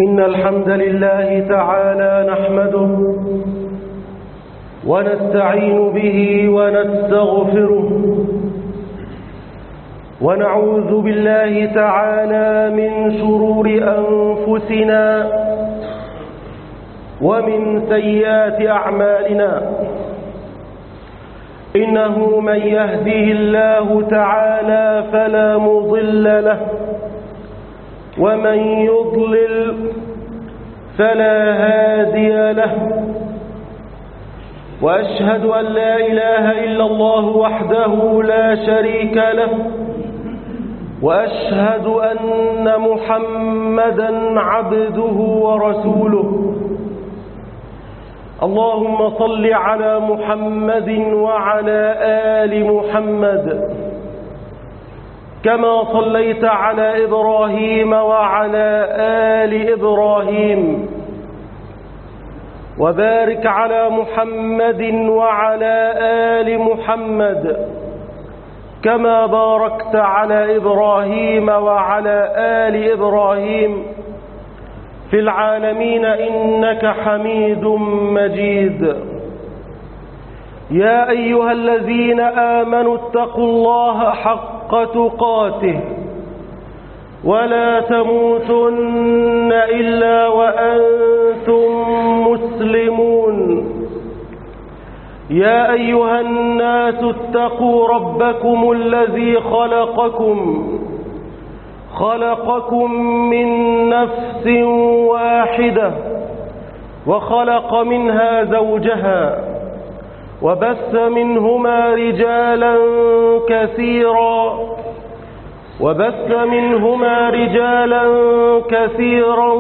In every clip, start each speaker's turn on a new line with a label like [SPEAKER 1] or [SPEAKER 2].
[SPEAKER 1] إن الحمد لله تعالى نحمده ونستعين به ونستغفره ونعوذ بالله تعالى من شرور أنفسنا ومن سيئات أعمالنا. إنه من يهده الله تعالى فلا مضل له ومن يضلل فلا هادي له، وأشهد أن لا إله إلا الله وحده لا شريك له، وأشهد أن محمدا عبده ورسوله. اللهم صل على محمد وعلى آل محمد كما صليت على إبراهيم وعلى آل إبراهيم، وبارك على محمد وعلى آل محمد كما باركت على إبراهيم وعلى آل إبراهيم في العالمين إنك حميد مجيد. يا أيها الذين آمنوا اتقوا الله حق تقاته ولا تموتن إلا وأنتم مسلمون. يا أيها الناس اتقوا ربكم الذي خلقكم من نفس واحدة وخلق منها زوجها وبث منهما رجالا كثيرا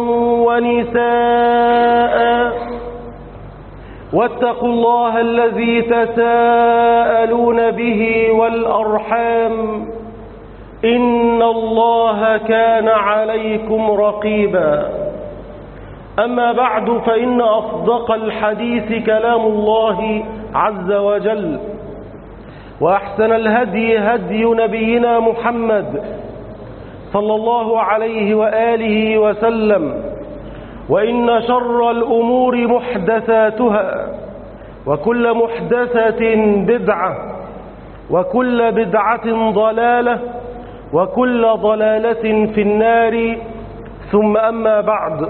[SPEAKER 1] ونساء. واتقوا الله الذي تساءلون به والأرحام إن الله كان عليكم رقيبا. أما بعد، فإن أصدق الحديث كلام الله عز وجل، وأحسن الهدي هدي نبينا محمد صلى الله عليه وآله وسلم، وإن شر الأمور محدثاتها، وكل محدثة بدعة، وكل بدعة ضلالة، وكل ضلالة في النار. ثم أما بعد،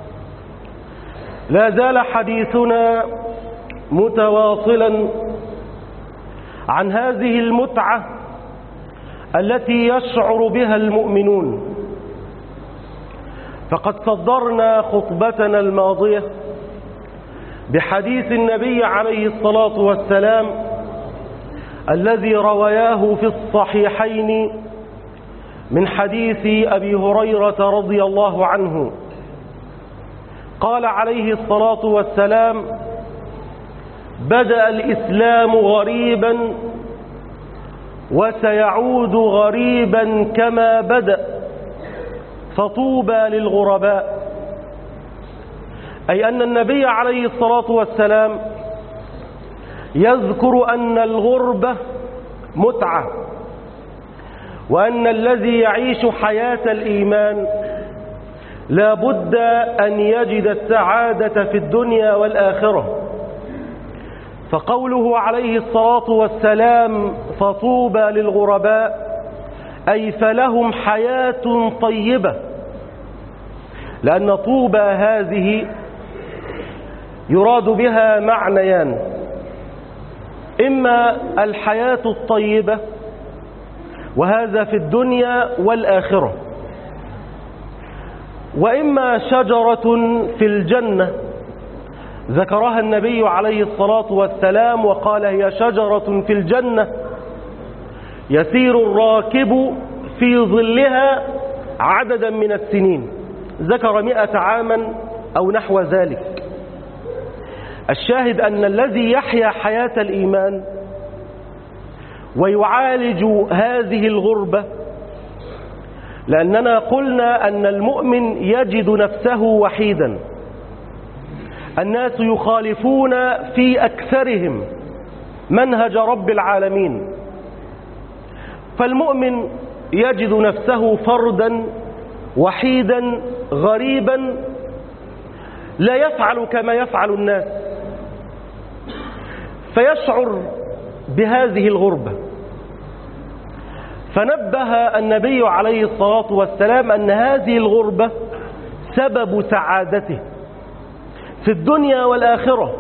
[SPEAKER 1] لا زال حديثنا متواصلا عن هذه المتعة التي يشعر بها المؤمنون. فقد صدرنا خطبتنا الماضية بحديث النبي عليه الصلاة والسلام الذي رواه في الصحيحين من حديث أبي هريرة رضي الله عنه. قال عليه الصلاة والسلام: بدأ الإسلام غريبا وسيعود غريبا كما بدأ، فطوبى للغرباء. أي أن النبي عليه الصلاة والسلام يذكر أن الغربة متعة، وأن الذي يعيش حياة الإيمان لا بد أن يجد السعادة في الدنيا والآخرة. فقوله عليه الصلاة والسلام فطوبى للغرباء، أي فلهم حياة طيبة، لأن طوبى هذه يراد بها معنيان: إما الحياة الطيبة، وهذا في الدنيا والآخرة، وإما شجرة في الجنة ذكرها النبي عليه الصلاة والسلام وقال: هي شجرة في الجنة يسير الراكب في ظلها عددا من السنين. ذكر 100 عاما أو نحو ذلك. الشاهد أن الذي يحيا حياة الإيمان ويعالج هذه الغربة، لأننا قلنا أن المؤمن يجد نفسه وحيدا، الناس يخالفون في أكثرهم منهج رب العالمين، فالمؤمن يجد نفسه فردا وحيدا غريبا لا يفعل كما يفعل الناس، فيشعر بهذه الغربة. فنبه النبي عليه الصلاة والسلام أن هذه الغربة سبب سعادته في الدنيا والآخرة.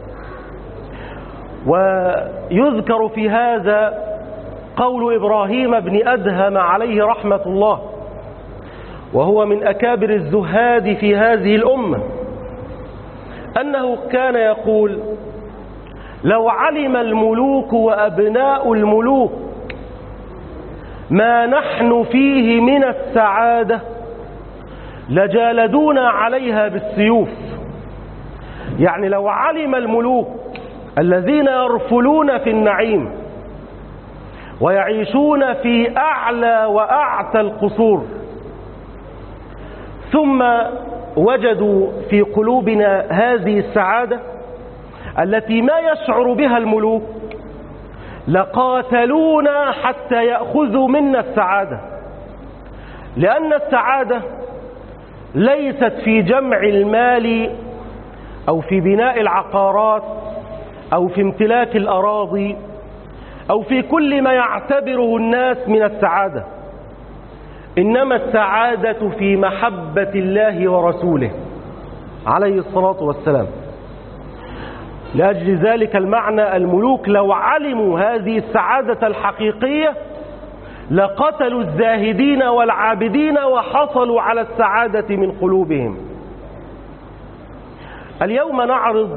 [SPEAKER 1] ويذكر في هذا قول إبراهيم بن أدهم عليه رحمة الله، وهو من أكابر الزهاد في هذه الأمة، أنه كان يقول: لو علم الملوك وأبناء الملوك ما نحن فيه من السعادة لجالدونا عليها بالسيوف. يعني لو علم الملوك الذين يرفلون في النعيم ويعيشون في أعلى وأعتى القصور، ثم وجدوا في قلوبنا هذه السعادة التي ما يشعر بها الملوك، لقاتلونا حتى يأخذوا منا السعادة. لأن السعادة ليست في جمع المال أو في بناء العقارات أو في امتلاك الأراضي أو في كل ما يعتبره الناس من السعادة، إنما السعادة في محبة الله ورسوله عليه الصلاة والسلام. لأجل ذلك المعنى الملوك لو علموا هذه السعادة الحقيقية لقتلوا الزاهدين والعابدين وحصلوا على السعادة من قلوبهم. اليوم نعرض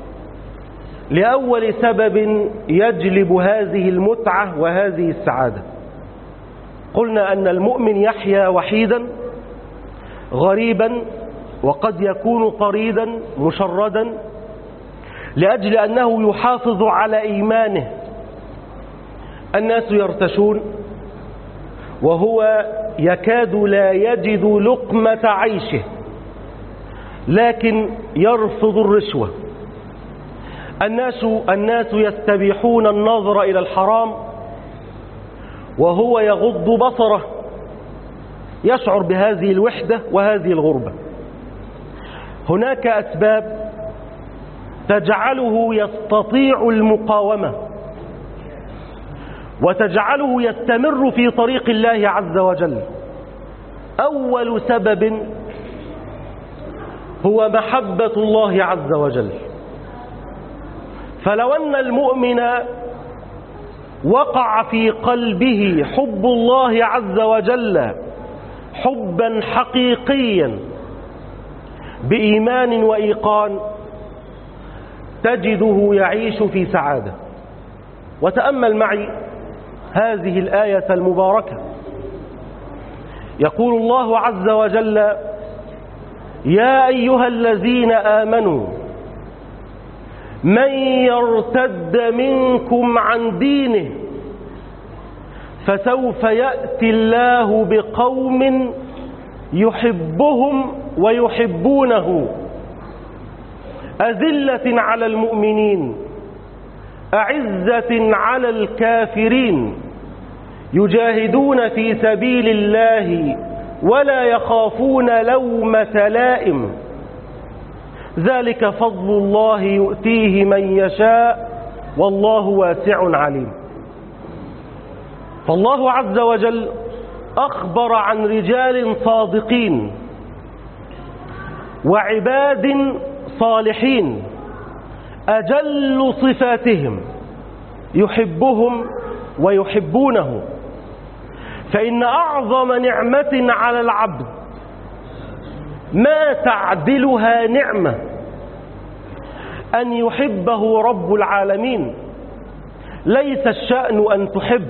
[SPEAKER 1] لأول سبب يجلب هذه المتعة وهذه السعادة. قلنا أن المؤمن يحيا وحيدا غريبا، وقد يكون طريدا مشردا، لأجل أنه يحافظ على إيمانه. الناس يرتشون وهو يكاد لا يجد لقمة عيشه، لكن يرفض الرشوة. الناس يستبيحون النظر إلى الحرام وهو يغض بصره، يشعر بهذه الوحدة وهذه الغربة. هناك أسباب تجعله يستطيع المقاومة وتجعله يستمر في طريق الله عز وجل. أول سبب هو محبة الله عز وجل. فلو أن المؤمن وقع في قلبه حب الله عز وجل حبا حقيقيا بإيمان وإيقان، تجده يعيش في سعادة. وتأمل معي هذه الآية المباركة. يقول الله عز وجل: يا أيها الذين آمنوا من يرتد منكم عن دينه فسوف يأتي الله بقوم يحبهم ويحبونه أذلة على المؤمنين أعزة على الكافرين يجاهدون في سبيل الله ولا يخافون لومة لائم ذلك فضل الله يؤتيه من يشاء والله واسع عليم. فالله عز وجل أخبر عن رجال صادقين وعباد صالحين أجل صفاتهم يحبهم ويحبونه. فإن أعظم نعمة على العبد ما تعدلها نعمة أن يحبه رب العالمين. ليس الشأن أن تحب،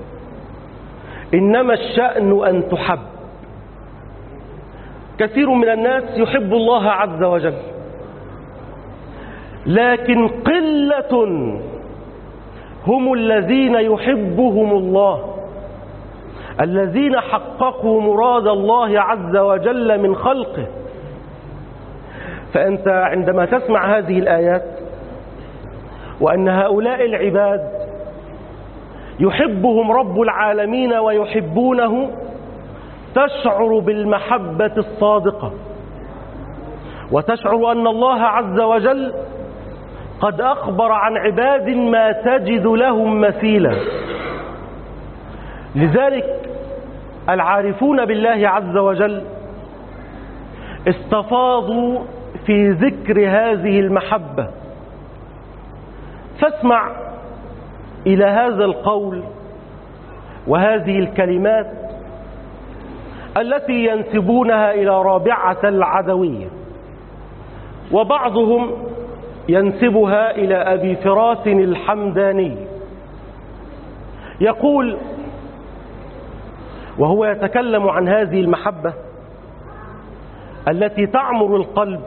[SPEAKER 1] إنما الشأن أن تحب. كثير من الناس يحب الله عز وجل، لكن قلة هم الذين يحبهم الله، الذين حققوا مراد الله عز وجل من خلقه. فأنت عندما تسمع هذه الآيات وأن هؤلاء العباد يحبهم رب العالمين ويحبونه، تشعر بالمحبة الصادقة، وتشعر أن الله عز وجل قد أخبر عن عباد ما تجد لهم مثيلا. لذلك العارفون بالله عز وجل استفاضوا في ذكر هذه المحبة. فاسمع إلى هذا القول وهذه الكلمات التي ينسبونها إلى رابعة العدوية، وبعضهم ينسبها إلى أبي فراس الحمداني. يقول وهو يتكلم عن هذه المحبة التي تعمر القلب: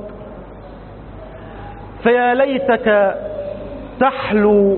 [SPEAKER 1] فيا ليتك تحلو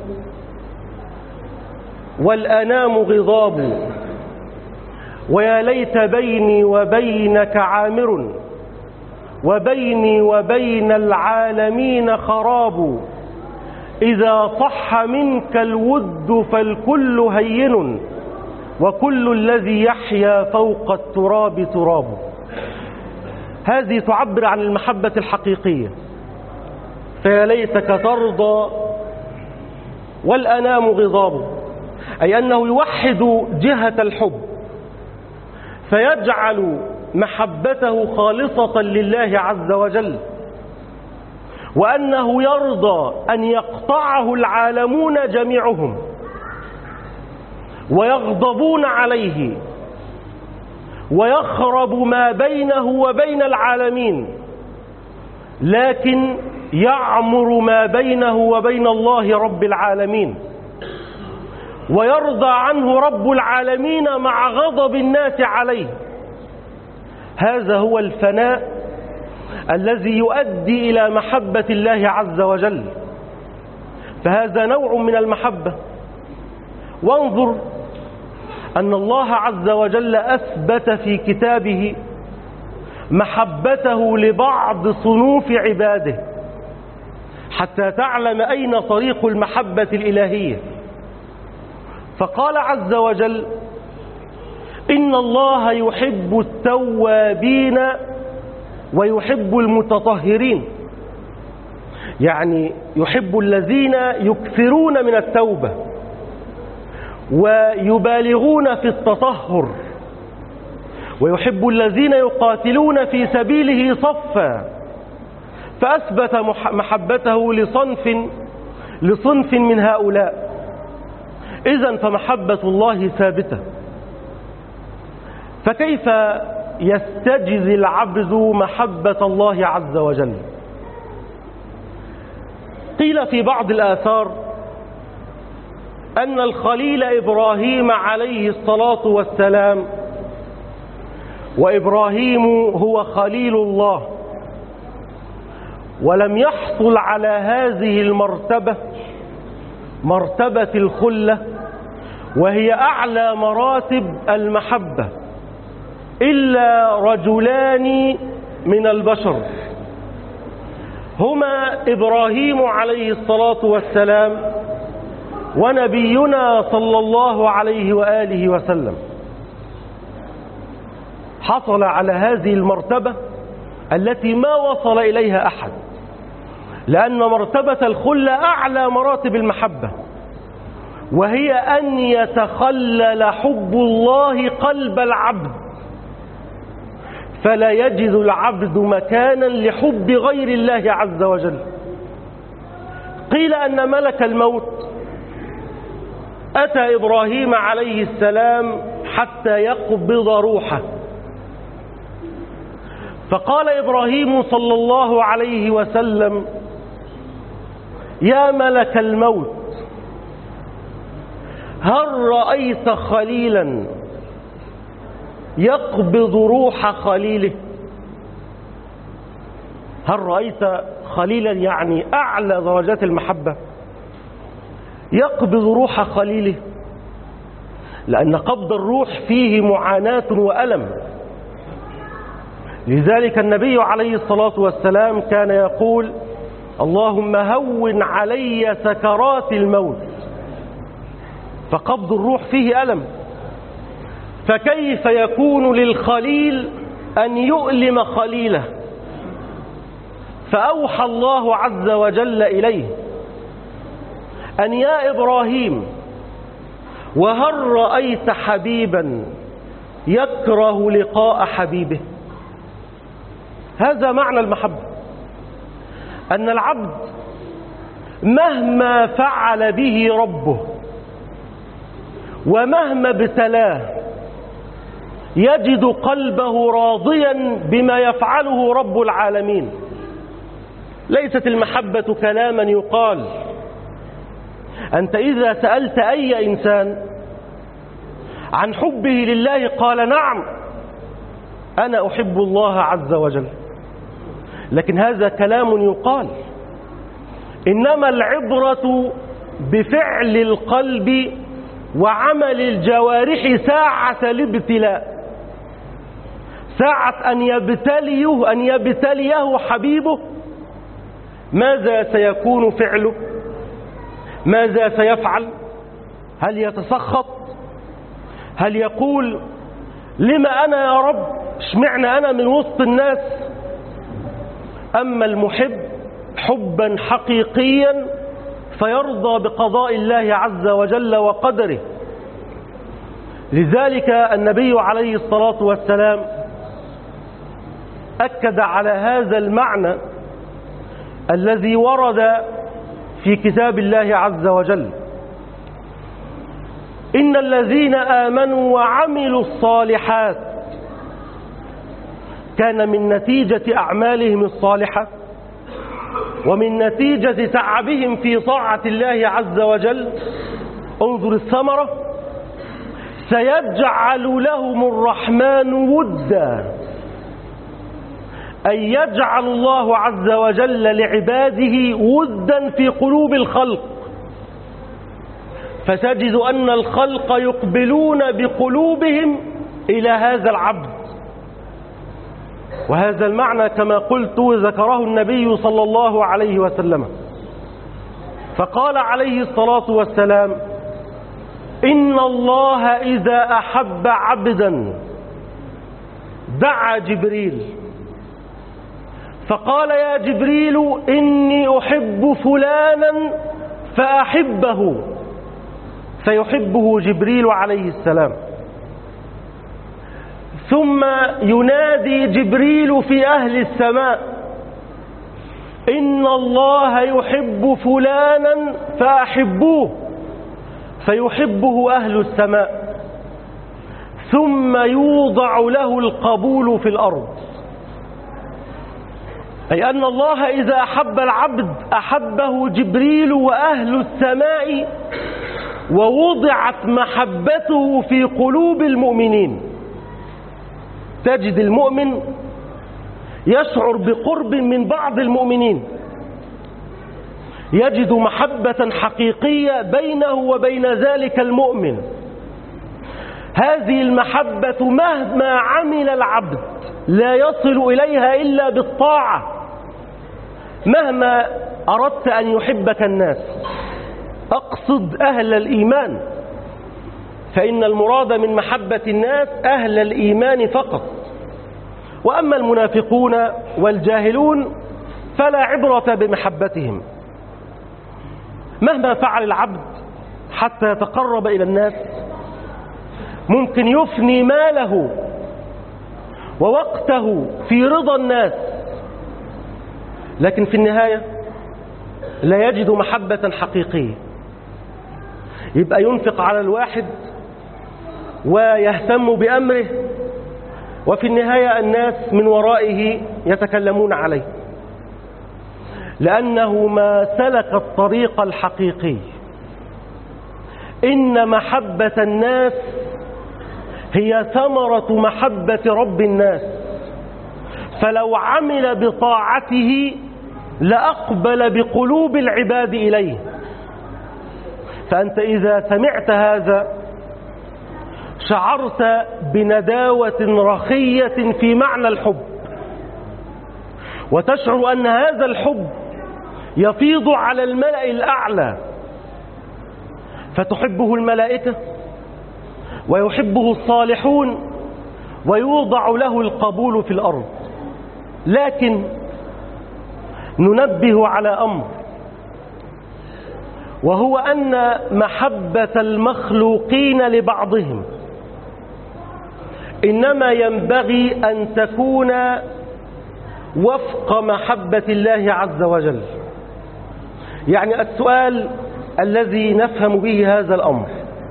[SPEAKER 1] والأنام غضاب، ويا ليت بيني وبينك عامر، وبيني وبين العالمين خراب، إذا صح منك الود فالكل هين، وكل الذي يحيا فوق التراب تراب. هذه تعبر عن المحبة الحقيقية. فيا ليتك ترضى والأنام غضاب، أي أنه يوحد جهة الحب فيجعل محبته خالصة لله عز وجل، وأنه يرضى أن يقطعه العالمون جميعهم ويغضبون عليه ويخرب ما بينه وبين العالمين، لكن يعمر ما بينه وبين الله رب العالمين، ويرضى عنه رب العالمين مع غضب الناس عليه. هذا هو الفناء الذي يؤدي إلى محبة الله عز وجل. فهذا نوع من المحبة. وانظر أن الله عز وجل أثبت في كتابه محبته لبعض صنوف عباده حتى تعلم أين طريق المحبة الإلهية. فقال عز وجل: إن الله يحب التوابين ويحب المتطهرين، يعني يحب الذين يكثرون من التوبة ويبالغون في التطهر، ويحب الذين يقاتلون في سبيله صفا. فأثبت محبته لصنف من هؤلاء. إذن فمحبة الله ثابتة. فكيف يستجزي العبد محبة الله عز وجل؟ قيل في بعض الآثار أن الخليل إبراهيم عليه الصلاة والسلام، وإبراهيم هو خليل الله، ولم يحصل على هذه المرتبة، مرتبة الخلة، وهي أعلى مراتب المحبة، إلا رجلان من البشر، هما إبراهيم عليه الصلاة والسلام ونبينا صلى الله عليه وآله وسلم. حصل على هذه المرتبة التي ما وصل إليها أحد، لأن مرتبة الخلة أعلى مراتب المحبة، وهي أن يتخلل حب الله قلب العبد، فلا يجد العبد مكانا لحب غير الله عز وجل. قيل أن ملك الموت أتى إبراهيم عليه السلام حتى يقبض روحه، فقال إبراهيم صلى الله عليه وسلم: يا ملك الموت، هل رأيت خليلا يقبض روح خليله؟ هل رأيت خليلا، يعني أعلى درجات المحبة، يقبض روح خليله؟ لأن قبض الروح فيه معاناة وألم. لذلك النبي عليه الصلاة والسلام كان يقول: اللهم هون علي سكرات الموت. فقبض الروح فيه ألم. فكيف يكون للخليل أن يؤلم خليله؟ فأوحى الله عز وجل إليه أن يا إبراهيم وهل رأيت حبيبا يكره لقاء حبيبه؟ هذا معنى المحبة، أن العبد مهما فعل به ربه ومهما ابتلاه يجد قلبه راضيا بما يفعله رب العالمين. ليست المحبة كلاما يقال. أنت إذا سألت أي إنسان عن حبه لله قال نعم أنا أحب الله عز وجل، لكن هذا كلام يقال. إنما العبرة بفعل القلب وعمل الجوارح ساعة الابتلاء، ساعة أن يبتليه حبيبه. ماذا سيكون فعله؟ ماذا سيفعل؟ هل يتسخط؟ هل يقول لما أنا يا رب؟ اشمعنى أنا من وسط الناس؟ أما المحب حبا حقيقيا فيرضى بقضاء الله عز وجل وقدره. لذلك النبي عليه الصلاة والسلام أكد على هذا المعنى الذي ورد في كتاب الله عز وجل: إن الذين آمنوا وعملوا الصالحات كان من نتيجة أعمالهم الصالحة ومن نتيجة تعبهم في طاعة الله عز وجل، انظر الثمرة، سيجعل لهم الرحمن ودا، أي يجعل الله عز وجل لعباده ودا في قلوب الخلق، فتجد أن الخلق يقبلون بقلوبهم إلى هذا العبد. وهذا المعنى كما قلت ذكره النبي صلى الله عليه وسلم، فقال عليه الصلاة والسلام: إن الله إذا أحب عبدا دعا جبريل فقال: يا جبريل إني أحب فلانا فأحبه، فيحبه جبريل عليه السلام. ثم ينادي جبريل في أهل السماء: إن الله يحب فلانا فأحبوه، فيحبه أهل السماء. ثم يوضع له القبول في الأرض، أي أن الله إذا أحب العبد أحبه جبريل وأهل السماء، ووضعت محبته في قلوب المؤمنين. تجد المؤمن يشعر بقرب من بعض المؤمنين، يجد محبة حقيقية بينه وبين ذلك المؤمن. هذه المحبة مهما عمل العبد لا يصل إليها إلا بالطاعة. مهما أردت أن يحبك الناس، أقصد أهل الإيمان، فإن المراد من محبة الناس أهل الإيمان فقط. وأما المنافقون والجاهلون فلا عبرة بمحبتهم. مهما فعل العبد حتى يتقرب إلى الناس، ممكن يفني ماله ووقته في رضا الناس، لكن في النهاية لا يجد محبة حقيقية. يبقى ينفق على الواحد ويهتم بأمره، وفي النهاية الناس من ورائه يتكلمون عليه، لأنه ما سلك الطريق الحقيقي. إن محبة الناس هي ثمرة محبة رب الناس، فلو عمل بطاعته لأقبل بقلوب العباد إليه. فأنت إذا سمعت هذا شعرت بنداوة رخية في معنى الحب، وتشعر أن هذا الحب يفيض على الملأ الأعلى، فتحبه الملائكة ويحبه الصالحون ويوضع له القبول في الأرض. لكن ننبه على أمر، وهو أن محبة المخلوقين لبعضهم إنما ينبغي أن تكون وفق محبة الله عز وجل. يعني السؤال الذي نفهم به هذا الأمر: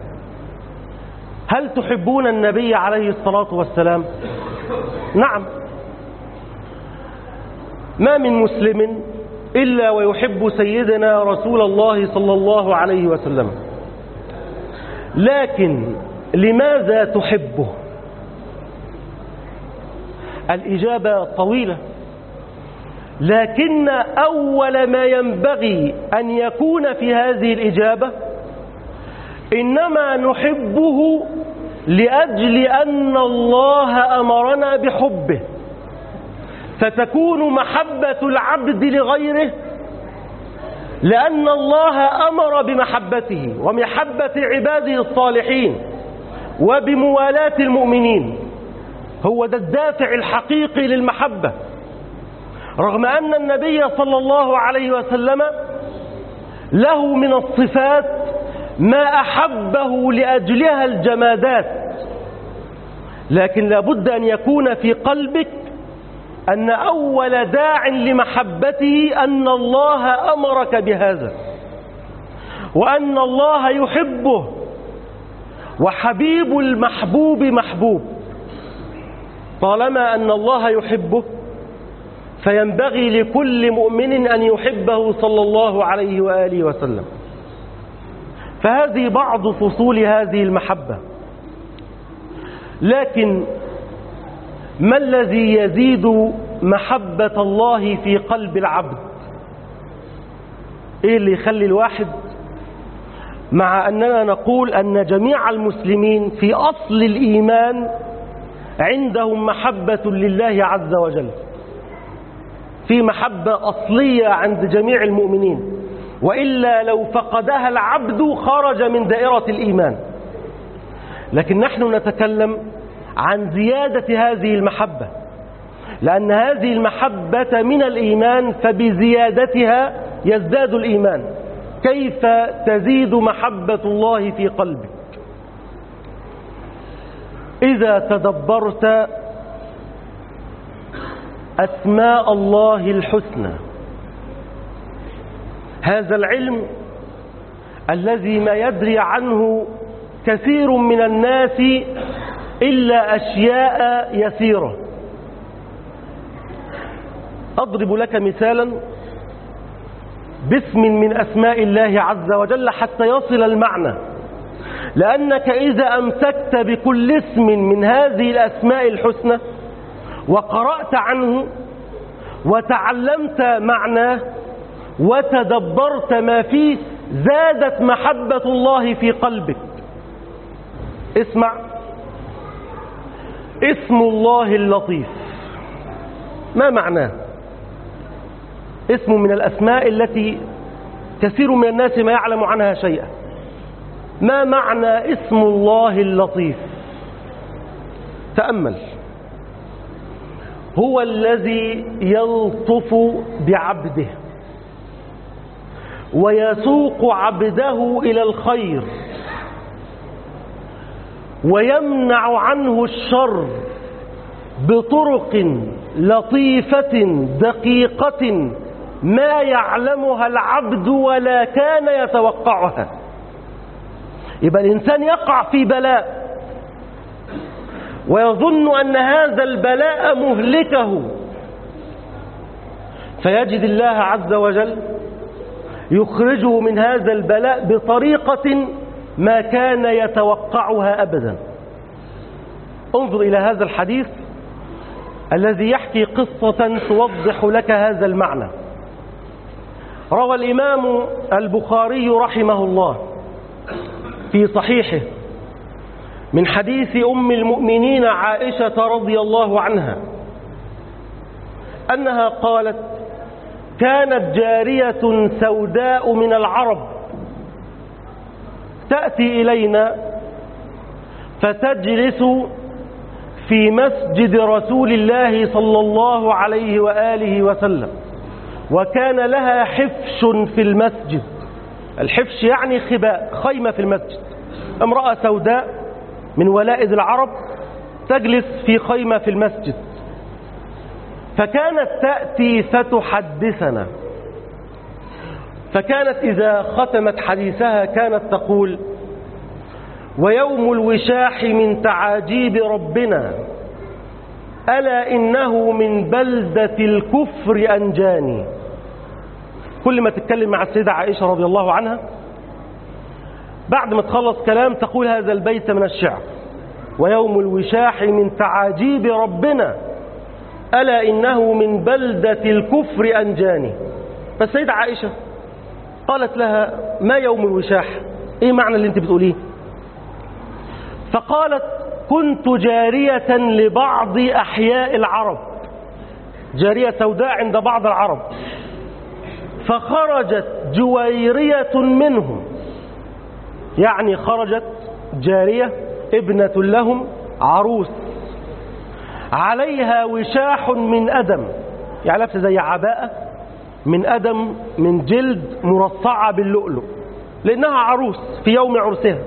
[SPEAKER 1] هل تحبون النبي عليه الصلاة والسلام؟ نعم، ما من مسلم إلا ويحب سيدنا رسول الله صلى الله عليه وسلم. لكن لماذا تحبه؟ الإجابة طويلة، لكن أول ما ينبغي أن يكون في هذه الإجابة إنما نحبه لأجل أن الله أمرنا بحبه، فتكون محبة العبد لغيره لأن الله أمر بمحبته ومحبة عباده الصالحين وبموالاة المؤمنين. هو ده الدافع الحقيقي للمحبة، رغم أن النبي صلى الله عليه وسلم له من الصفات ما أحبه لأجلها الجمادات، لكن لابد أن يكون في قلبك أن أول داع لمحبته أن الله أمرك بهذا، وأن الله يحبه، وحبيب المحبوب محبوب. طالما أن الله يحبه فينبغي لكل مؤمن أن يحبه صلى الله عليه وآله وسلم. فهذه بعض فصول هذه المحبة. لكن ما الذي يزيد محبة الله في قلب العبد؟ إيه اللي يخلي الواحد، مع أننا نقول أن جميع المسلمين في أصل الإيمان عندهم محبة لله عز وجل، في محبة أصلية عند جميع المؤمنين، وإلا لو فقدها العبد خرج من دائرة الإيمان. لكن نحن نتكلم عن زيادة هذه المحبة، لأن هذه المحبة من الإيمان، فبزيادتها يزداد الإيمان. كيف تزيد محبة الله في قلبك؟ إذا تدبرت أسماء الله الحسنى، هذا العلم الذي ما يدري عنه كثير من الناس إلا أشياء يسيرة. أضرب لك مثالا باسم من أسماء الله عز وجل حتى يصل المعنى، لأنك إذا أمسكت بكل اسم من هذه الأسماء الحسنى وقرأت عنه وتعلمت معناه وتدبرت ما فيه زادت محبة الله في قلبك. اسمع: اسم الله اللطيف. ما معناه؟ اسم من الأسماء التي كثير من الناس ما يعلم عنها شيئا. ما معنى اسم الله اللطيف؟ تأمل. هو الذي يلطف بعبده ويسوق عبده إلى الخير ويمنع عنه الشر بطرق لطيفة دقيقة ما يعلمها العبد ولا كان يتوقعها. يبقى الإنسان يقع في بلاء ويظن أن هذا البلاء مهلكه، فيجد الله عز وجل يخرجه من هذا البلاء بطريقة ما كان يتوقعها أبدا. انظر إلى هذا الحديث الذي يحكي قصة توضح لك هذا المعنى. روى الإمام البخاري رحمه الله في صحيحه من حديث أم المؤمنين عائشة رضي الله عنها أنها قالت: كانت جارية سوداء من العرب تأتي إلينا فتجلس في مسجد رسول الله صلى الله عليه وآله وسلم، وكان لها حفش في المسجد. الحفش يعني خباء، خيمة في المسجد. امرأة سوداء من ولائد العرب تجلس في خيمة في المسجد، فكانت تأتي فتحدثنا. فكانت إذا ختمت حديثها كانت تقول: ويوم الوشاح من تعاجيب ربنا، ألا إنه من بلدة الكفر أنجاني. كل ما تتكلم مع السيدة عائشة رضي الله عنها بعد ما تخلص كلام تقول هذا البيت من الشعر: ويوم الوشاح من تعاجيب ربنا، ألا إنه من بلدة الكفر أنجاني. فالسيدة عائشة قالت لها: ما يوم الوشاح؟ إيه معنى اللي أنت بتقوليه؟ فقالت: كنت جارية لبعض أحياء العرب، جارية سوداء عند بعض العرب، فخرجت جويرية منهم، يعني خرجت جارية ابنة لهم عروس عليها وشاح من أدم، يعني لابسة زي عباءة من أدم من جلد مرصعة باللؤلؤ، لأنها عروس في يوم عرسها.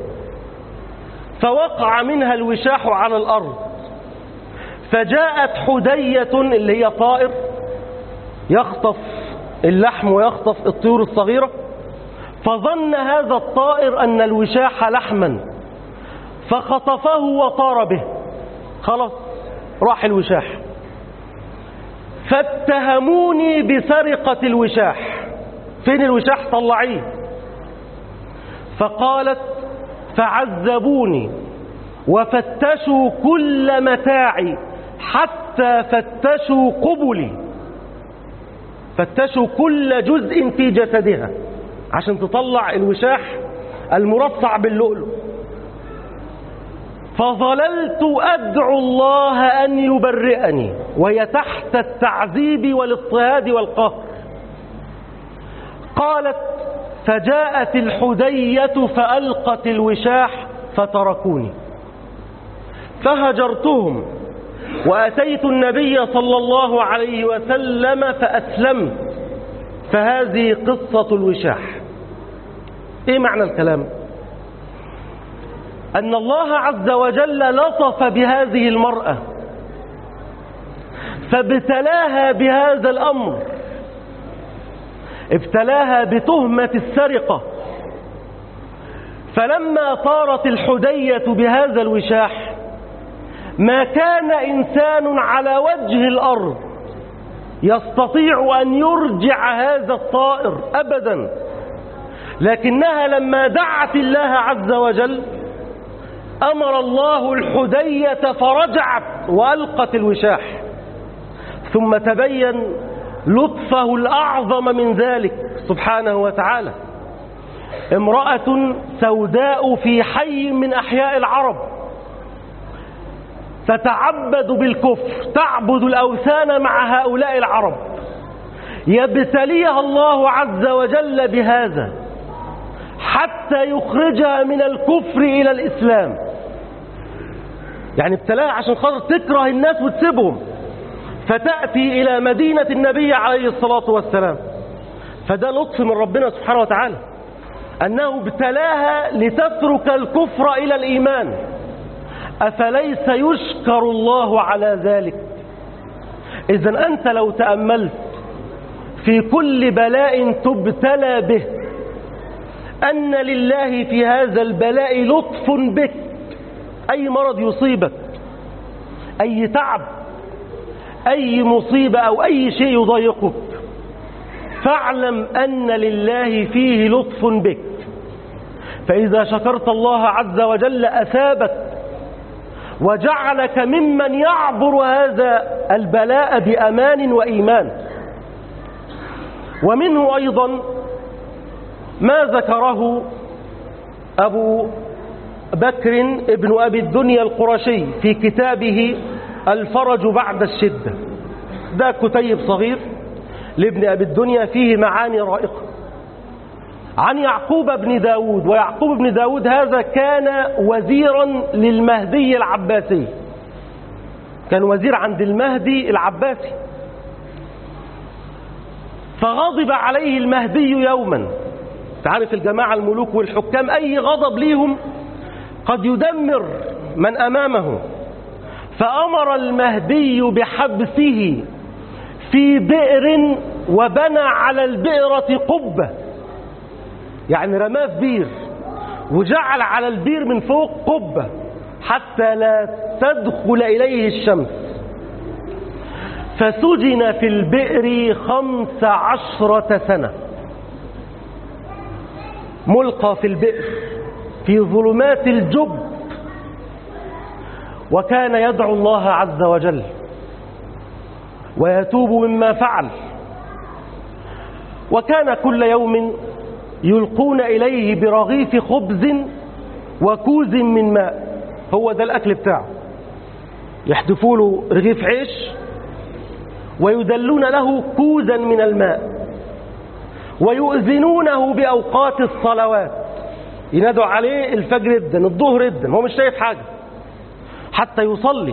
[SPEAKER 1] فوقع منها الوشاح على الأرض، فجاءت حدية اللي هي طائر يخطف اللحم ويخطف الطيور الصغيرة، فظن هذا الطائر أن الوشاح لحما فخطفه وطار به، خلاص راح الوشاح. فاتهموني بسرقة الوشاح، فين الوشاح؟ طلعيه. فقالت: فعذبوني وفتشوا كل متاعي حتى فتشوا قبلي، فتشوا كل جزء في جسدها عشان تطلع الوشاح المرصع باللؤلؤ. فظللت أدعو الله أن يبرئني، وهي تحت التعذيب والاضطهاد والقهر. قالت: فجاءت الحدية فألقت الوشاح فتركوني، فهجرتهم وأتيت النبي صلى الله عليه وسلم فأسلمت. فهذه قصة الوشاح. إيه معنى الكلام؟ أن الله عز وجل لطف بهذه المرأة فابتلاها بهذا الأمر، ابتلاها بتهمة السرقة. فلما طارت الحدية بهذا الوشاح ما كان إنسان على وجه الأرض يستطيع أن يرجع هذا الطائر أبدا، لكنها لما دعت الله عز وجل أمر الله الحدية فرجعت وألقت الوشاح. ثم تبين لطفه الأعظم من ذلك سبحانه وتعالى. امرأة سوداء في حي من أحياء العرب تتعبد بالكفر، تعبد الأوثان مع هؤلاء العرب، يبتليها الله عز وجل بهذا حتى يخرجها من الكفر إلى الإسلام. يعني ابتلاها عشان خاطر تكره الناس وتسيبهم، فتأتي إلى مدينة النبي عليه الصلاة والسلام. فده لطف من ربنا سبحانه وتعالى أنه ابتلاها لتترك الكفر إلى الإيمان. أفليس يشكر الله على ذلك؟ إذن أنت لو تأملت في كل بلاء تبتلى به أن لله في هذا البلاء لطف بك. أي مرض يصيبك، أي تعب، أي مصيبة أو أي شيء يضايقك، فاعلم أن لله فيه لطف بك. فإذا شكرت الله عز وجل أثابك وجعلك ممن يعبر هذا البلاء بأمان وإيمان. ومنه أيضا ما ذكره أبو بكر ابن أبي الدنيا القرشي في كتابه الفرج بعد الشدة. ده كتيب صغير لابن أبي الدنيا فيه معاني رائقة. عن يعقوب بن داود، ويعقوب بن داود هذا كان وزيرا للمهدي العباسي، كان وزير عند المهدي العباسي. فغضب عليه المهدي يوما. تعرف الجماعة الملوك والحكام أي غضب ليهم قد يدمر من أمامه. فأمر المهدي بحبسه في بئر، وبنى على البئرة قبة، يعني رماه في بير وجعل على البير من فوق قبة حتى لا تدخل إليه الشمس. فسجن في البئر 15 سنة، ملقى في البئر في ظلمات الجب، وكان يدعو الله عز وجل ويتوب مما فعل. وكان كل يوم يلقون إليه برغيف خبز وكوز من ماء، هو ده الأكل بتاعه، يحدفوا له رغيف عيش ويدلون له كوزا من الماء، ويؤذنونه بأوقات الصلوات، ينادوا عليه الفجر جدا الظهر جدا، هو مش شايف حاجة حتى يصلي.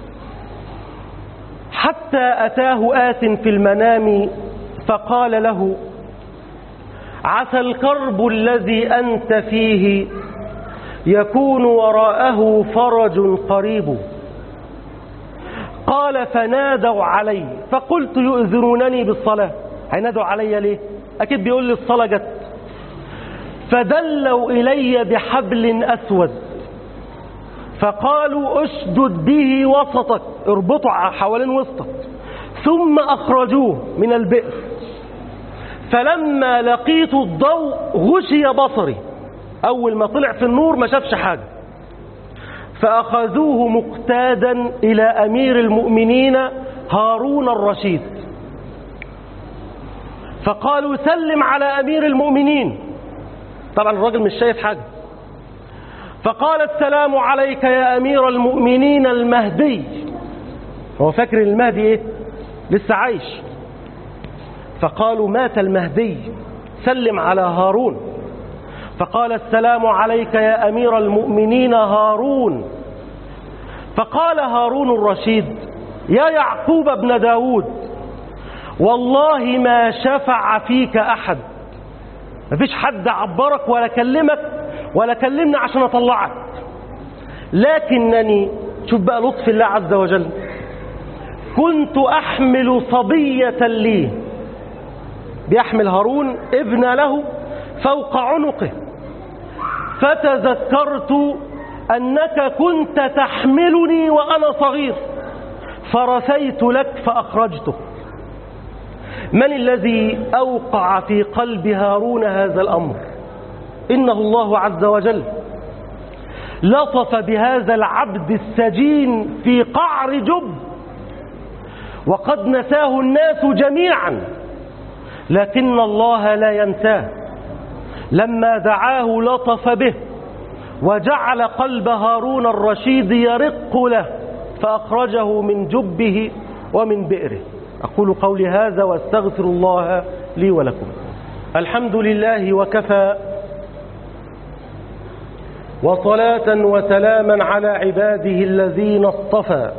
[SPEAKER 1] حتى أتاه آت في المنام فقال له: عسى الكرب الذي أنت فيه يكون وراءه فرج قريب. قال: فنادوا علي فقلت يؤذنونني بالصلاة، هينادوا علي ليه؟ أكيد بيقول لي الصلاة جت. فدلوا إلي بحبل أسود فقالوا: اشدد به وسطك، اربطه حوالين وسطك، ثم أخرجوه من البئر. فلما لقيت الضوء غشي بصري، أول ما طلع في النور ما شافش حاجة. فأخذوه مقتادا إلى أمير المؤمنين هارون الرشيد، فقالوا: سلم على أمير المؤمنين. طبعا الراجل مش شايف حاجة. فقال: السلام عليك يا أمير المؤمنين المهدي. هو فاكر المهدي إيه؟ لسه عايش. فقالوا: مات المهدي، سلم على هارون. فقال: السلام عليك يا أمير المؤمنين هارون. فقال هارون الرشيد: يا يعقوب بن داود، والله ما شفع فيك أحد، مفيش حد عبرك ولا كلمك ولا كلمني عشان أطلعك، لكنني، شوف بقى لطف الله عز وجل، كنت أحمل صبية لي، بيحمل هارون ابن له فوق عنقه، فتذكرت أنك كنت تحملني وأنا صغير فرثيت لك فأخرجتك. من الذي أوقع في قلب هارون هذا الأمر؟ إنه الله عز وجل لطف بهذا العبد السجين في قعر جب، وقد نساه الناس جميعا، لكن الله لا ينساه. لما دعاه لطف به وجعل قلب هارون الرشيد يرق له، فأخرجه من جبه ومن بئره. أقول قولي هذا وأستغفر الله لي ولكم. الحمد لله وكفى، وصلاة وسلاما على عباده الذين اصطفى،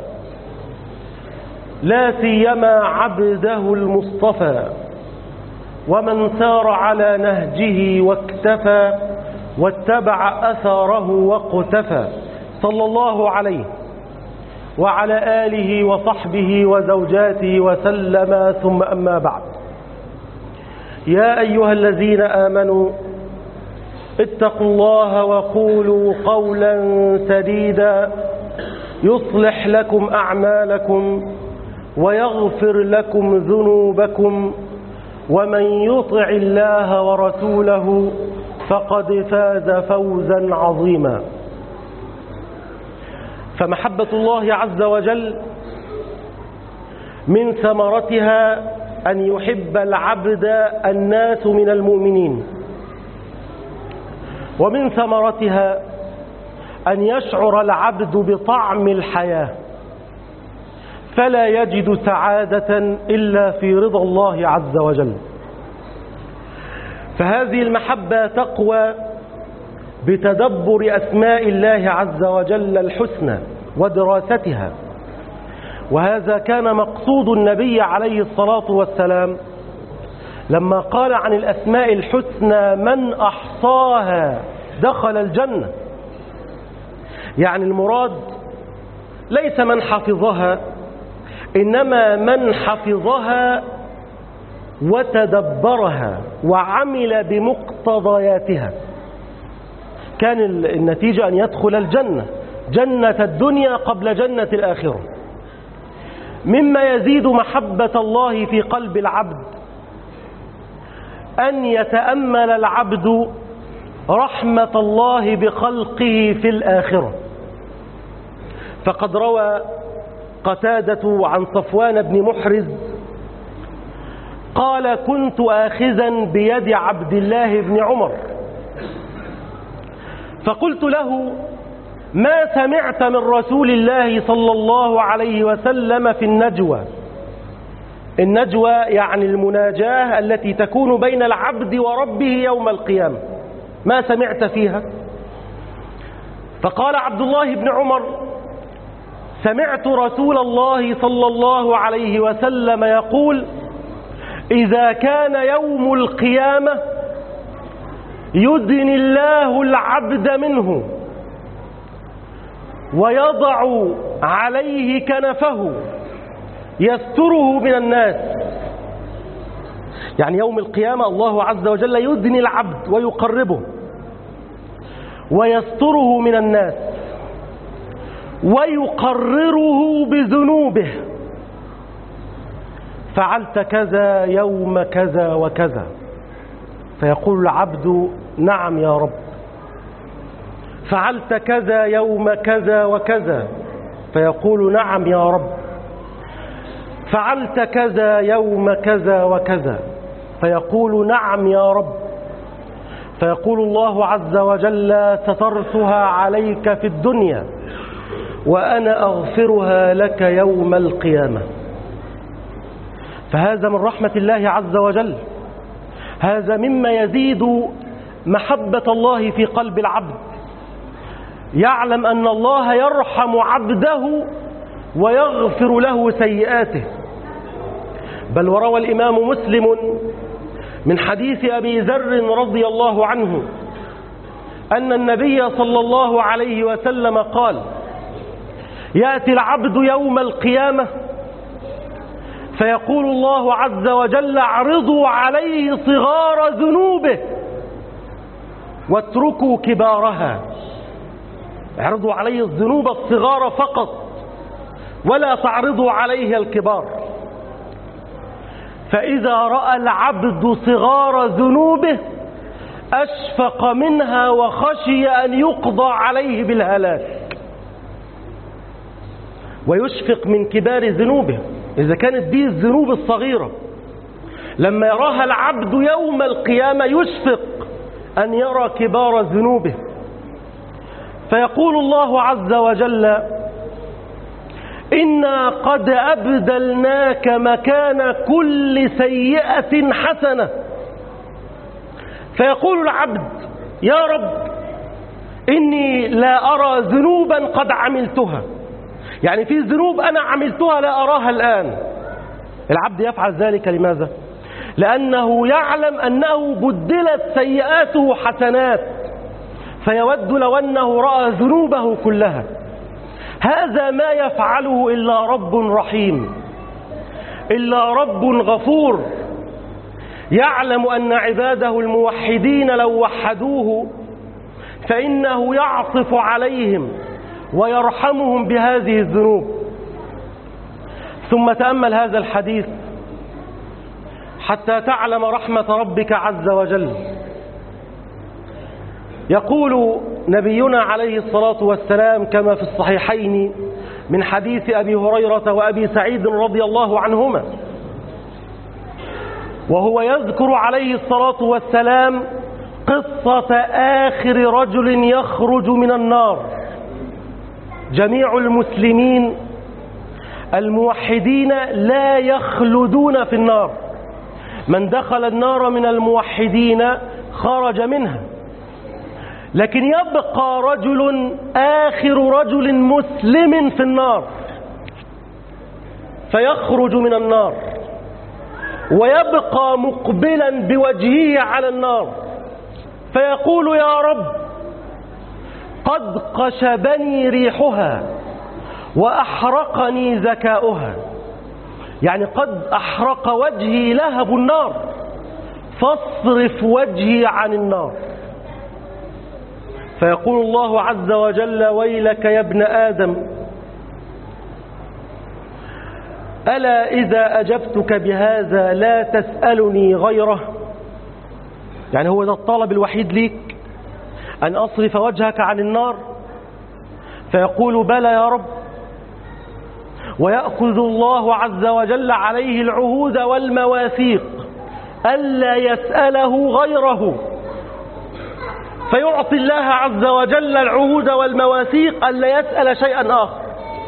[SPEAKER 1] لا سيما عبده المصطفى، ومن سار على نهجه واكتفى واتبع أثاره واقتفى، صلى الله عليه وعلى آله وصحبه وزوجاته وسلم. ثم أما بعد، يا أيها الذين آمنوا اتقوا الله وقولوا قولا سديدا يصلح لكم أعمالكم ويغفر لكم ذنوبكم، ومن يطع الله ورسوله فقد فاز فوزا عظيما. فمحبة الله عز وجل من ثمرتها أن يحب العبد الناس من المؤمنين، ومن ثمرتها أن يشعر العبد بطعم الحياة، فلا يجد سعادة إلا في رضا الله عز وجل. فهذه المحبة تقوى بتدبر أسماء الله عز وجل الحسنى ودراستها، وهذا كان مقصود النبي عليه الصلاة والسلام لما قال عن الأسماء الحسنى من أحصاها دخل الجنة. يعني المراد ليس من حفظها، إنما من حفظها وتدبرها وعمل بمقتضياتها، كان النتيجة أن يدخل الجنة، جنة الدنيا قبل جنة الآخرة. مما يزيد محبة الله في قلب العبد أن يتأمل العبد رحمة الله بخلقه في الآخرة. فقد روى قتادة عن صفوان بن محرز قال كنت آخذا بيد عبد الله بن عمر فقلت له ما سمعت من رسول الله صلى الله عليه وسلم في النجوى. النجوى يعني المناجاة التي تكون بين العبد وربه يوم القيامة، ما سمعت فيها؟ فقال عبد الله بن عمر سمعت رسول الله صلى الله عليه وسلم يقول إذا كان يوم القيامة يدني الله العبد منه ويضع عليه كنفه يستره من الناس. يعني يوم القيامة الله عز وجل يدني العبد ويقربه ويستره من الناس ويقرره بذنوبه، فعلت كذا يوم كذا وكذا، فيقول العبد نعم يا رب. فعلت كذا يوم كذا وكذا، فيقول نعم يا رب. فعلت كذا يوم كذا وكذا، فيقول نعم يا رب. فيقول الله عز وجل سترتها عليك في الدنيا وأنا أغفرها لك يوم القيامة. فهذا من رحمة الله عز وجل، هذا مما يزيد محبة الله في قلب العبد. يعلم أن الله يرحم عبده ويغفر له سيئاته. بل وروى الإمام مسلم من حديث أبي ذر رضي الله عنه أن النبي صلى الله عليه وسلم قال يأتي العبد يوم القيامة فيقول الله عز وجل اعرضوا عليه صغار ذنوبه واتركوا كبارها. اعرضوا عليه الذنوب الصغار فقط ولا تعرضوا عليه الكبار. فإذا رأى العبد صغار ذنوبه أشفق منها وخشي أن يقضى عليه بالهلاك، ويشفق من كبار ذنوبه إذا كانت دي الذنوب الصغيرة. لما يراها العبد يوم القيامة يشفق أن يرى كبار ذنوبه. فيقول الله عز وجل إنا قد أبدلناك مكان كل سيئة حسنة. فيقول العبد يا رب إني لا أرى ذنوبا قد عملتها، يعني في ذنوب أنا عملتها لا أراها الآن. العبد يفعل ذلك لماذا؟ لأنه يعلم أنه بدلت سيئاته حسنات، فيود لو أنه رأى ذنوبه كلها. هذا ما يفعله إلا رب رحيم، إلا رب غفور يعلم أن عباده الموحدين لو وحدوه فإنه يعطف عليهم ويرحمهم بهذه الذنوب. ثم تأمل هذا الحديث حتى تعلم رحمة ربك عز وجل. يقول نبينا عليه الصلاة والسلام كما في الصحيحين من حديث أبي هريرة وأبي سعيد رضي الله عنهما، وهو يذكر عليه الصلاة والسلام قصة آخر رجل يخرج من النار. جميع المسلمين الموحدين لا يخلدون في النار، من دخل النار من الموحدين خرج منها، لكن يبقى رجل آخر رجل مسلم في النار فيخرج من النار ويبقى مقبلا بوجهه على النار فيقول يا رب قد قشبني ريحها وأحرقني ذكاؤها، يعني قد أحرق وجهي لهب النار فاصرف وجهي عن النار. فيقول الله عز وجل ويلك يا ابن آدم ألا إذا أجبتك بهذا لا تسألني غيره، يعني هو ده الطلب الوحيد ليك أن أصرف وجهك عن النار؟ فيقول بلى يا رب، ويأخذ الله عز وجل عليه العهود والمواثيق ألا يسأله غيره، فيعطي الله عز وجل العهود والمواثيق ألا يسأل شيئا آخر.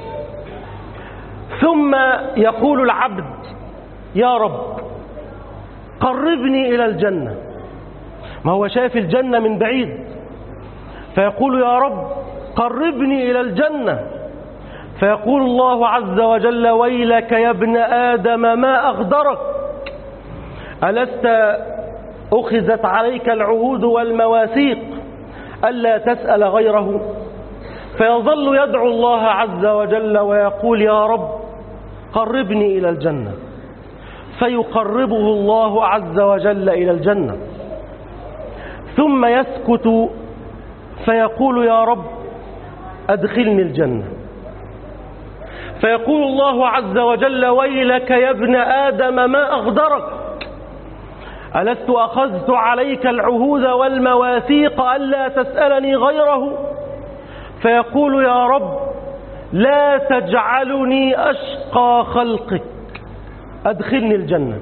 [SPEAKER 1] ثم يقول العبد يا رب قربني إلى الجنة، ما هو شايف الجنة من بعيد، فيقول يا رب قربني إلى الجنة، فيقول الله عز وجل ويلك يا ابن آدم ما أغدرك، ألست أخذت عليك العهود والمواثيق ألا تسأل غيره؟ فيظل يدعو الله عز وجل ويقول يا رب قربني إلى الجنة، فيقربه الله عز وجل إلى الجنة، ثم يسكت فيقول يا رب أدخلني الجنة، فيقول الله عز وجل ويلك يا ابن آدم ما أغدرك، ألست أخذت عليك العهود والمواثيق ألا تسألني غيره؟ فيقول يا رب لا تجعلني أشقى خلقك أدخلني الجنة،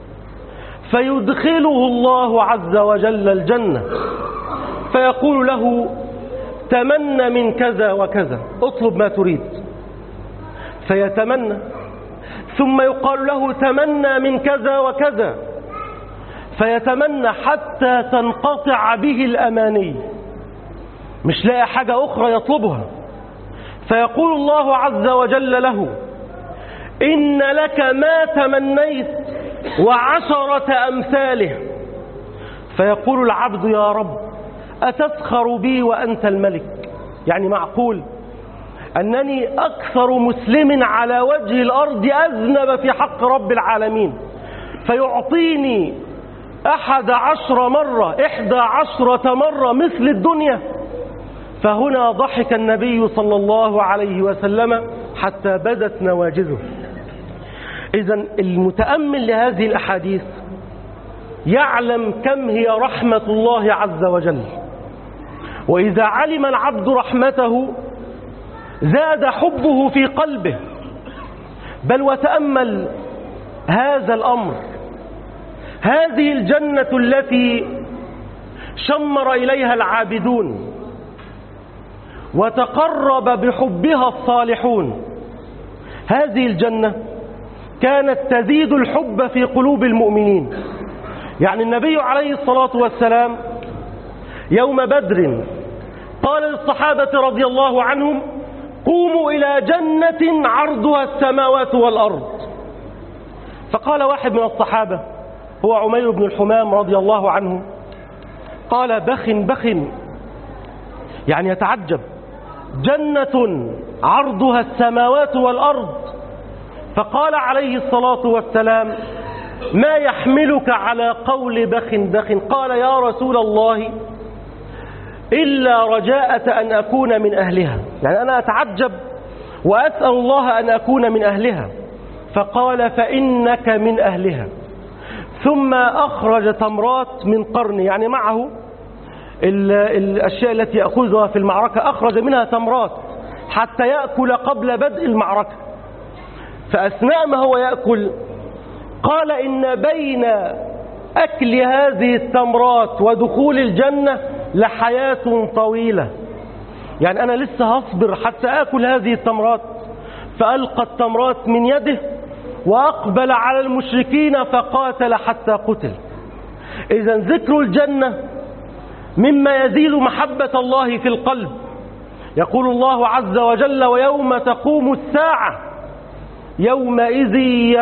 [SPEAKER 1] فيدخله الله عز وجل الجنة، فيقول له تمنى من كذا وكذا، اطلب ما تريد، فيتمنى، ثم يقال له تمنى من كذا وكذا، فيتمنى حتى تنقطع به الأماني، مش لاقي حاجة أخرى يطلبها، فيقول الله عز وجل له إن لك ما تمنيت وعشرة أمثاله، فيقول العبد يا رب أتسخر بي وأنت الملك؟ يعني معقول أنني أكثر مسلم على وجه الأرض أذنب في حق رب العالمين فيعطيني 11 مرة مثل الدنيا؟ فهنا ضحك النبي صلى الله عليه وسلم حتى بدت نواجذه. إذن المتأمل لهذه الأحاديث يعلم كم هي رحمة الله عز وجل، وإذا علم العبد رحمته زاد حبه في قلبه. بل وتأمل هذا الأمر، هذه الجنة التي شمر إليها العابدون وتقرب بحبها الصالحون، هذه الجنة كانت تزيد الحب في قلوب المؤمنين. يعني النبي عليه الصلاة والسلام يوم بدر قال للصحابة رضي الله عنهم قوموا إلى جنة عرضها السماوات والأرض، فقال واحد من الصحابة هو عمير بن الحمام رضي الله عنه قال بخ، يعني يتعجب، جنة عرضها السماوات والأرض؟ فقال عليه الصلاة والسلام ما يحملك على قول بخ؟ قال يا رسول الله إلا رجاءة أن أكون من أهلها، يعني أنا أتعجب وأسأل الله أن أكون من أهلها. فقال فإنك من أهلها. ثم أخرج تمرات من قرن، يعني معه الأشياء التي يأخذها في المعركة، أخرج منها تمرات حتى يأكل قبل بدء المعركة. فأثناء ما هو يأكل قال إن بين أكل هذه التمرات ودخول الجنة لحياة طويلة، يعني أنا لسه هصبر حتى أكل هذه التمرات. فألقى التمرات من يده وأقبل على المشركين فقاتل حتى قتل. إذن ذكر الجنة مما يزيد محبة الله في القلب. يقول الله عز وجل: ويوم تقوم الساعة يومئذ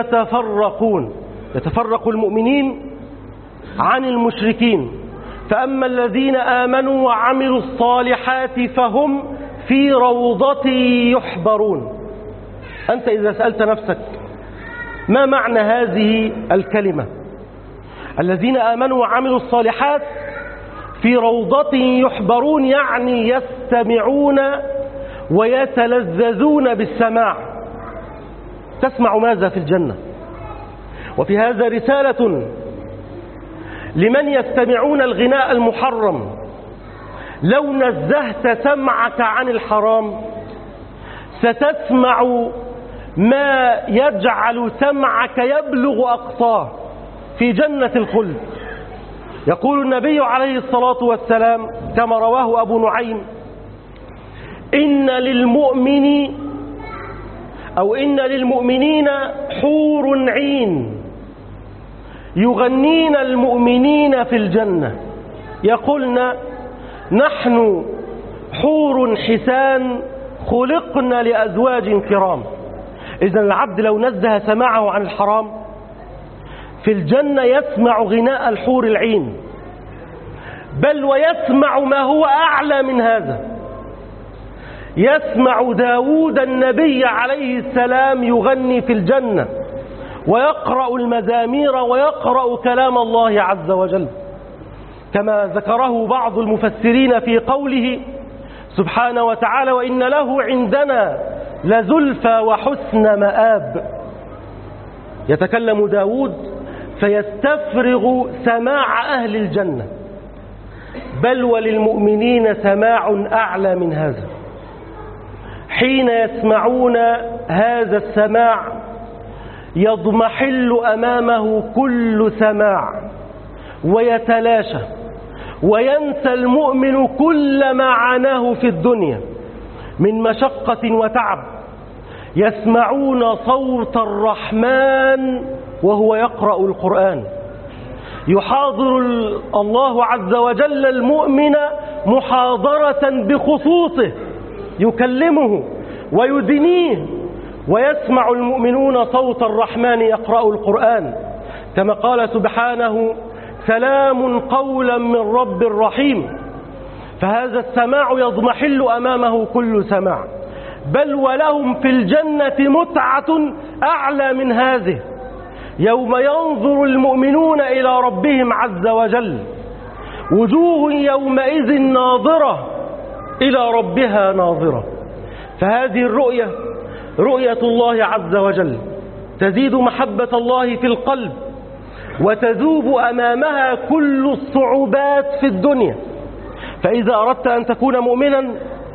[SPEAKER 1] يتفرق المؤمنين عن المشركين، فأما الذين آمنوا وعملوا الصالحات فهم في روضة يحبرون. أنت إذا سألت نفسك ما معنى هذه الكلمة، الذين آمنوا وعملوا الصالحات في روضة يحبرون، يعني يستمعون ويتلذذون بالسماع. تسمع ماذا في الجنة؟ وفي هذا رسالة لمن يستمعون الغناء المحرم: لو نزهت سمعك عن الحرام ستسمع ما يجعل سمعك يبلغ أقصاه في جنة الخلد. يقول النبي عليه الصلاة والسلام كما رواه أبو نعيم: إن للمؤمنين حور عين يغنين المؤمنين في الجنة، يقولن: نحن حور حسان خلقنا لأزواج كرام. إذن العبد لو نزه سماعه عن الحرام في الجنة يسمع غناء الحور العين، بل ويسمع ما هو أعلى من هذا. يسمع داود النبي عليه السلام يغني في الجنة ويقرأ المزامير ويقرأ كلام الله عز وجل، كما ذكره بعض المفسرين في قوله سبحانه وتعالى: وإن له عندنا لزلفى وحسن مآب. يتكلم داود فيستفرغ سماع أهل الجنة، بل وللمؤمنين سماع أعلى من هذا. حين يسمعون هذا السماع يضمحل أمامه كل سماع ويتلاشى، وينسى المؤمن كل ما عاناه في الدنيا من مشقة وتعب. يسمعون صوت الرحمن وهو يقرأ القرآن. يحاضر الله عز وجل المؤمن محاضرة بخصوصه، يكلمه ويدنيه، ويسمع المؤمنون صوت الرحمن يقرأ القرآن، كما قال سبحانه: سلام قولا من رب رحيم. فهذا السماع يضمحل أمامه كل سماع، بل ولهم في الجنة متعة أعلى من هذه. يوم ينظر المؤمنون إلى ربهم عز وجل وجوه يومئذ ناظرة إلى ربها ناظرة. فهذه الرؤية رؤية الله عز وجل تزيد محبة الله في القلب، وتذوب أمامها كل الصعوبات في الدنيا. فإذا أردت أن تكون مؤمنا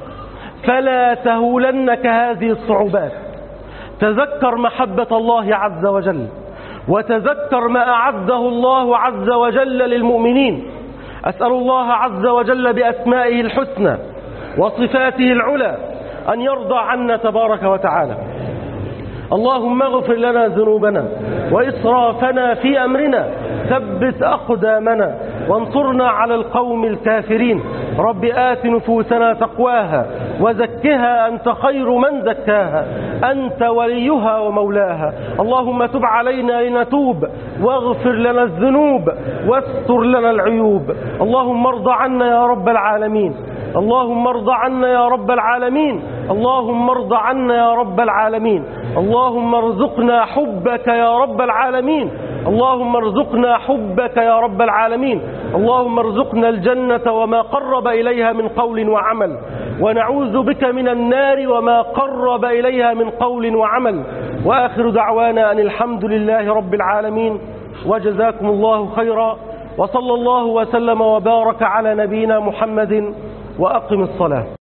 [SPEAKER 1] فلا تهولنك هذه الصعوبات. تذكر محبة الله عز وجل، وتذكر ما أعده الله عز وجل للمؤمنين. أسأل الله عز وجل بأسمائه الحسنى وصفاته العلى أن يرضى عنا تبارك وتعالى. اللهم اغفر لنا ذنوبنا وإسرافنا في أمرنا، ثبت أقدامنا وانصرنا على القوم الكافرين. رب آت نفوسنا تقواها وزكها أنت خير من زكاها، أنت وليها ومولاها. اللهم تب علينا لنتوب، واغفر لنا الذنوب، واستر لنا العيوب. اللهم ارض عنا يا رب العالمين، اللهم ارض عنا يا رب العالمين، اللهم ارض عنا يا رب العالمين. اللهم ارزقنا حبك يا رب العالمين، اللهم ارزقنا حبك يا رب العالمين. اللهم ارزقنا الجنة وما قرب إليها من قول وعمل، ونعوذ بك من النار وما قرب إليها من قول وعمل. وآخر دعوانا أن الحمد لله رب العالمين، وجزاكم الله خيرا، وصلى الله وسلم وبارك على نبينا محمد، وأقم الصلاة.